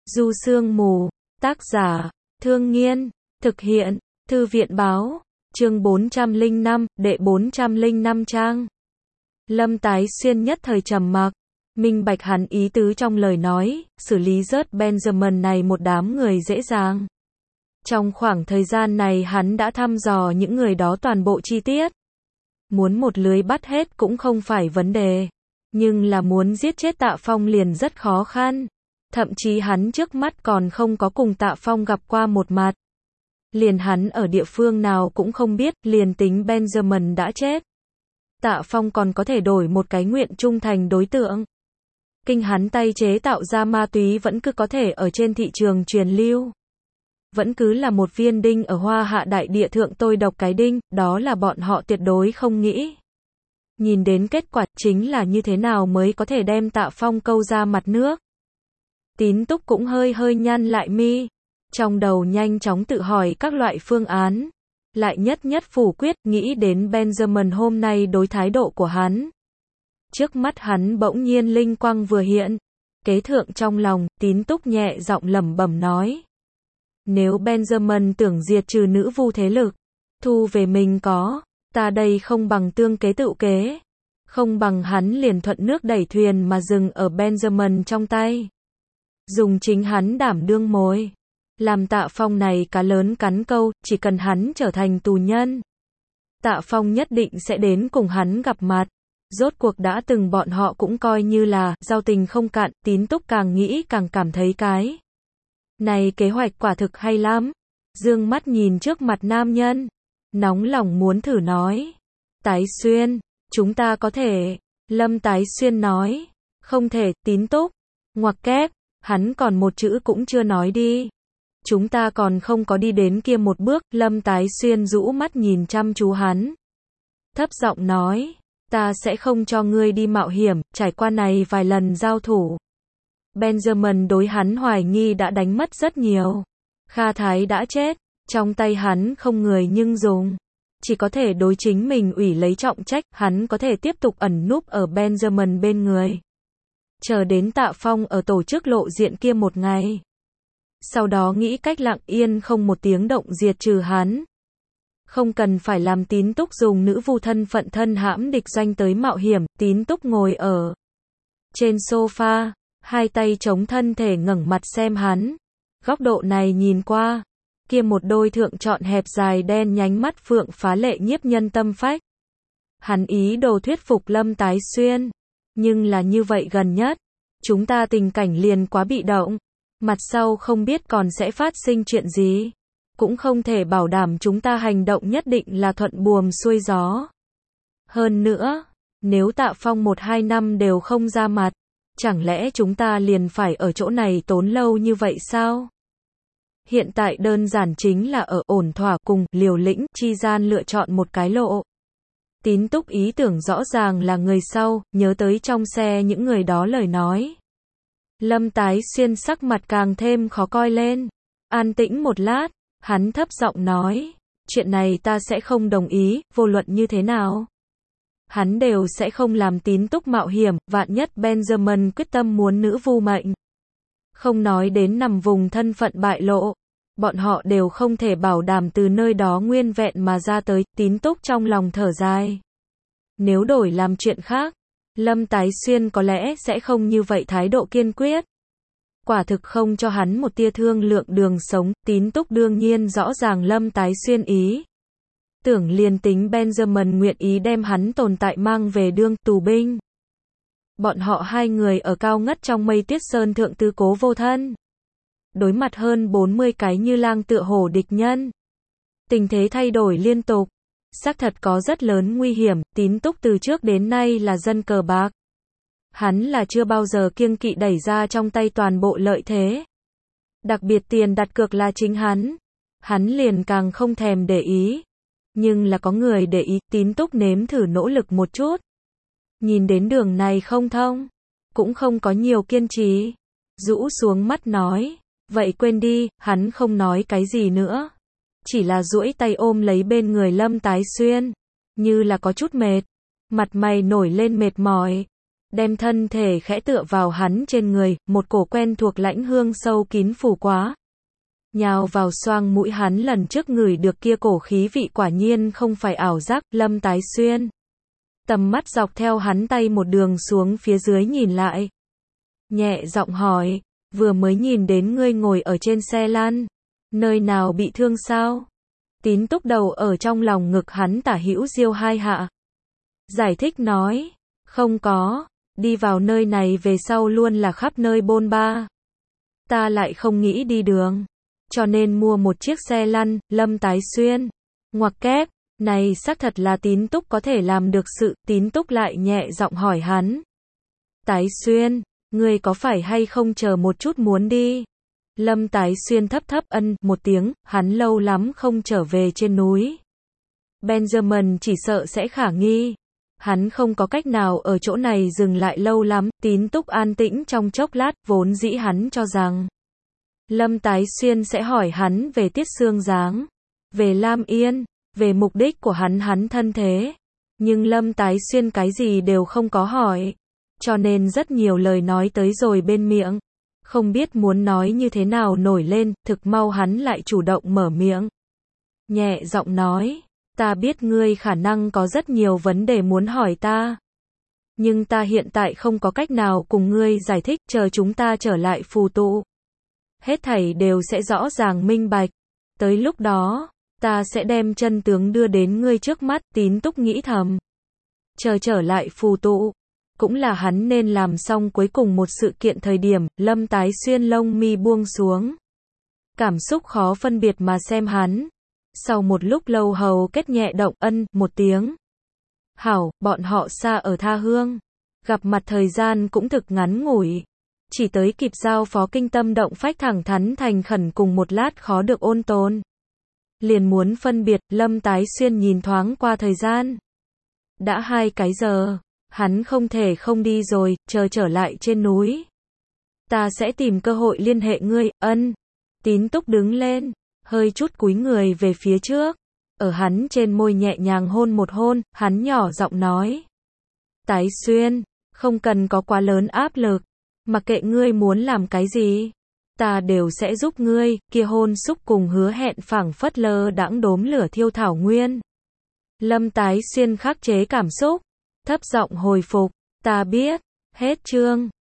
Du Sương Mù, tác giả, Thương Nghiên, thực hiện, Thư viện báo, chương 405, đệ 405 trang. Lâm Tái Xuyên nhất thời trầm mặc, minh bạch hắn ý tứ trong lời nói, xử lý rớt Benjamin này một đám người dễ dàng. Trong khoảng thời gian này hắn đã thăm dò những người đó toàn bộ chi tiết. Muốn một lưới bắt hết cũng không phải vấn đề, nhưng là muốn giết chết Tạ Phong liền rất khó khăn. Thậm chí hắn trước mắt còn không có cùng Tạ Phong gặp qua một mặt. Liền hắn ở địa phương nào cũng không biết, liền tính Benjamin đã chết. Tạ Phong còn có thể đổi một cái nguyện trung thành đối tượng. Kinh hắn tay chế tạo ra ma túy vẫn cứ có thể ở trên thị trường truyền lưu. Vẫn cứ là một viên đinh ở Hoa Hạ đại địa thượng tôi độc cái đinh, đó là bọn họ tuyệt đối không nghĩ. Nhìn đến kết quả chính là như thế nào mới có thể đem Tạ Phong câu ra mặt nước. Tín Túc cũng hơi nhăn lại mi, trong đầu nhanh chóng tự hỏi các loại phương án, lại nhất phủ quyết, nghĩ đến Benjamin hôm nay đối thái độ của hắn. Trước mắt hắn bỗng nhiên linh quang vừa hiện, kế thượng trong lòng, Tín Túc nhẹ giọng lẩm bẩm nói. Nếu Benjamin tưởng diệt trừ nữ vu thế lực, thu về mình có, ta đây không bằng tương kế tự kế, không bằng hắn liền thuận nước đẩy thuyền mà dừng ở Benjamin trong tay. Dùng chính hắn đảm đương mồi, làm Tạ Phong này cá lớn cắn câu, chỉ cần hắn trở thành tù nhân. Tạ Phong nhất định sẽ đến cùng hắn gặp mặt, rốt cuộc đã từng bọn họ cũng coi như là giao tình không cạn. Tín Túc càng nghĩ càng cảm thấy cái này kế hoạch quả thực hay lắm. Dương mắt nhìn trước mặt nam nhân, nóng lòng muốn thử nói. Tái Xuyên, chúng ta có thể. Lâm Tái Xuyên nói. Không thể. Tín Túc ngoặc kép, hắn còn một chữ cũng chưa nói đi. Chúng ta còn không có đi đến kia một bước. Lâm Tái Xuyên rũ mắt nhìn chăm chú hắn, thấp giọng nói, ta sẽ không cho ngươi đi mạo hiểm. Trải qua này vài lần giao thủ, Benjamin đối hắn hoài nghi đã đánh mất rất nhiều. Kha Thái đã chết, trong tay hắn không người nhưng dùng, chỉ có thể đối chính mình ủy lấy trọng trách. Hắn có thể tiếp tục ẩn núp ở Benjamin bên người, chờ đến Tạ Phong ở tổ chức lộ diện kia một ngày, sau đó nghĩ cách lặng yên không một tiếng động diệt trừ hắn. Không cần phải làm Tín Túc dùng nữ vu thân phận thân hãm địch doanh tới mạo hiểm. Tín Túc ngồi ở trên sofa, hai tay chống thân thể ngẩng mặt xem hắn. Góc độ này nhìn qua, kia một đôi thượng trọn hẹp dài đen nhánh mắt phượng phá lệ nhiếp nhân tâm phách. Hắn ý đồ thuyết phục Lâm Tái Xuyên, nhưng là như vậy gần nhất, chúng ta tình cảnh liền quá bị động, mặt sau không biết còn sẽ phát sinh chuyện gì, cũng không thể bảo đảm chúng ta hành động nhất định là thuận buồm xuôi gió. Hơn nữa, nếu Tạ Phong 1-2 năm đều không ra mặt, chẳng lẽ chúng ta liền phải ở chỗ này tốn lâu như vậy sao? Hiện tại đơn giản chính là ở ổn thỏa cùng liều lĩnh chi gian lựa chọn một cái lộ. Tín Túc ý tưởng rõ ràng là người sau, nhớ tới trong xe những người đó lời nói. Lâm Tái Xuyên sắc mặt càng thêm khó coi lên. An tĩnh một lát, hắn thấp giọng nói, chuyện này ta sẽ không đồng ý, vô luận như thế nào. Hắn đều sẽ không làm Tín Túc mạo hiểm, vạn nhất Benjamin quyết tâm muốn nữ vu mệnh. Không nói đến nằm vùng thân phận bại lộ, bọn họ đều không thể bảo đảm từ nơi đó nguyên vẹn mà ra tới. Tín Túc trong lòng thở dài. Nếu đổi làm chuyện khác, Lâm Tái Xuyên có lẽ sẽ không như vậy thái độ kiên quyết. Quả thực không cho hắn một tia thương lượng đường sống. Tín Túc đương nhiên rõ ràng Lâm Tái Xuyên ý. Tưởng liền tính Benjamin nguyện ý đem hắn tồn tại mang về đương tù binh. Bọn họ hai người ở cao ngất trong mây tuyết sơn thượng tư cố vô thân. Đối mặt hơn 40 cái như lang tựa hổ địch nhân. Tình thế thay đổi liên tục. Xác thật có rất lớn nguy hiểm. Tín Túc từ trước đến nay là dân cờ bạc. Hắn là chưa bao giờ kiêng kỵ đẩy ra trong tay toàn bộ lợi thế. Đặc biệt tiền đặt cược là chính hắn. Hắn liền càng không thèm để ý. Nhưng là có người để ý. Tín Túc nếm thử nỗ lực một chút. Nhìn đến đường này không thông, cũng không có nhiều kiên trì, rũ xuống mắt nói, vậy quên đi. Hắn không nói cái gì nữa, chỉ là duỗi tay ôm lấy bên người Lâm Tái Xuyên, như là có chút mệt, mặt mày nổi lên mệt mỏi. đem thân thể khẽ tựa vào hắn trên người, một cổ quen thuộc lãnh hương sâu kín phủ quá. Nhào vào xoang mũi hắn, lần trước ngửi được kia cổ khí vị quả nhiên không phải ảo giác. Lâm Tái Xuyên tầm mắt dọc theo hắn tay một đường xuống phía dưới nhìn lại. Nhẹ giọng hỏi, vừa mới nhìn đến ngươi ngồi ở trên xe lăn, nơi nào bị thương sao? Tín Túc đầu ở trong lòng ngực hắn tả hữu diêu hai hạ. Giải thích nói, không có, đi vào nơi này về sau luôn là khắp nơi bôn ba. Ta lại không nghĩ đi đường, cho nên mua một chiếc xe lăn. Lâm Tái Xuyên ngoặc kép, này xác thật là Tín Túc có thể làm được sự. Tín Túc lại nhẹ giọng hỏi hắn, Tái Xuyên, ngươi có phải hay không chờ một chút muốn đi? Lâm Tái Xuyên thấp thấp ân một tiếng, hắn lâu lắm không trở về trên núi. Benjamin chỉ sợ sẽ khả nghi. Hắn không có cách nào ở chỗ này dừng lại lâu lắm. Tín Túc an tĩnh trong chốc lát, vốn dĩ hắn cho rằng Lâm Tái Xuyên sẽ hỏi hắn về Tiết Sương Giáng, về Lam Yên, về mục đích của hắn thân thế. Nhưng Lâm Tái Xuyên cái gì đều không có hỏi, cho nên rất nhiều lời nói tới rồi bên miệng, không biết muốn nói như thế nào nổi lên. Thực mau hắn lại chủ động mở miệng, nhẹ giọng nói, ta biết ngươi khả năng có rất nhiều vấn đề muốn hỏi ta, nhưng ta hiện tại không có cách nào cùng ngươi giải thích, chờ chúng ta trở lại phù tụ, hết thảy đều sẽ rõ ràng minh bạch. Tới lúc đó, ta sẽ đem chân tướng đưa đến ngươi trước mắt. Tín Túc nghĩ thầm, chờ trở lại phù tụ, cũng là hắn nên làm xong cuối cùng một sự kiện thời điểm. Lâm Tái Xuyên lông mi buông xuống, cảm xúc khó phân biệt mà xem hắn. Sau một lúc lâu hầu kết nhẹ động ân một tiếng. Hảo, bọn họ xa ở tha hương, gặp mặt thời gian cũng thực ngắn ngủi, chỉ tới kịp giao phó kinh tâm động phách thẳng thắn thành khẩn cùng một lát khó được ôn tồn. Liền muốn phân biệt. Lâm Tái Xuyên nhìn thoáng qua thời gian, đã 2 cái giờ, hắn không thể không đi rồi. Chờ trở lại trên núi, ta sẽ tìm cơ hội liên hệ ngươi. Ân. Tín Túc đứng lên, hơi chút cúi người về phía trước, ở hắn trên môi nhẹ nhàng hôn một hôn. Hắn nhỏ giọng nói, Tái Xuyên, không cần có quá lớn áp lực, mặc kệ ngươi muốn làm cái gì, ta đều sẽ giúp ngươi. Kia hôn xúc cùng hứa hẹn phảng phất lơ đãng đốm lửa thiêu thảo nguyên. Lâm Tái Xuyên khắc chế cảm xúc, thấp giọng hồi phục, ta biết. Hết chương.